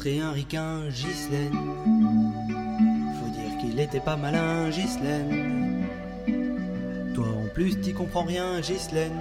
et un ricain, Ghislaine. Faut dire qu'il était pas malin, Ghislaine. Toi en plus t'y comprends rien, Ghislaine.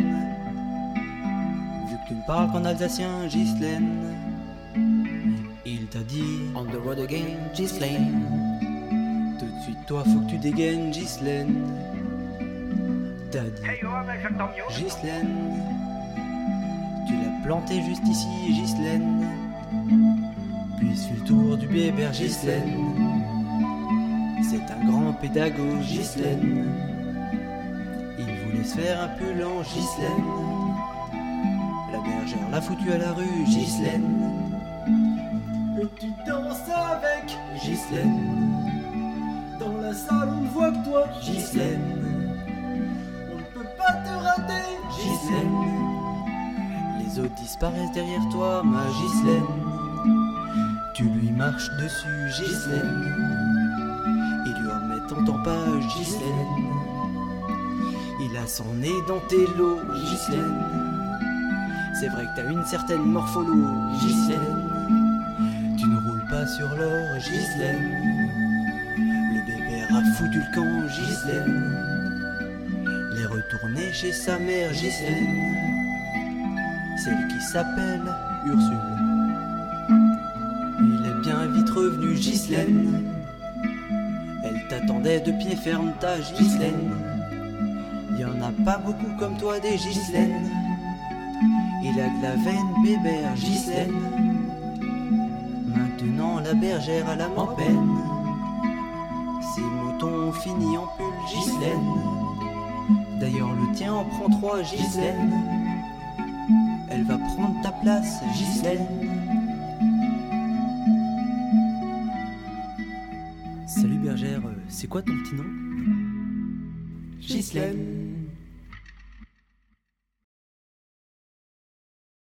Vu que tu ne parles qu'en alsacien, Ghislaine. Il t'a dit on the road again, Ghislaine. Tout de suite toi faut que tu dégaines, Ghislaine. T'as dit Ghislaine. Tu l'as planté juste ici, Ghislaine. Puis il fait le tour du bébé, Ghislaine. C'est un grand pédagogue, Ghislaine. Il voulait se faire un pull en Ghislaine. La bergère l'a foutu à la rue, Ghislaine. Et tu danses avec Ghislaine. Dans la salle on ne voit que toi, Ghislaine. On ne peut pas te rater, Ghislaine. Les autres disparaissent derrière toi, ma Ghislaine. Tu lui marches dessus, Ghislaine. Il lui remet ton pas, Ghislaine. Il a son nez dans tes lots, Ghislaine. C'est vrai que t'as une certaine morpholo, Ghislaine. Tu ne roules pas sur l'or, Ghislaine. Le bébé a foutu le camp, Ghislaine. Les retourner chez sa mère, Ghislaine. Celle qui s'appelle Ursule. Il est bien vite revenu, Ghislaine. Elle t'attendait de pied ferme, ta Ghislaine. Y en a pas beaucoup comme toi des Ghislaines. Il a de la veine bébère, Ghislaine. Maintenant la bergère a l'âme en peine. Ses moutons ont fini en pull, Ghislaine. D'ailleurs le tien en prend 3, Ghislaine. Elle va prendre ta place, Ghislaine. Salut bergère, c'est quoi ton petit nom? Ghislaine.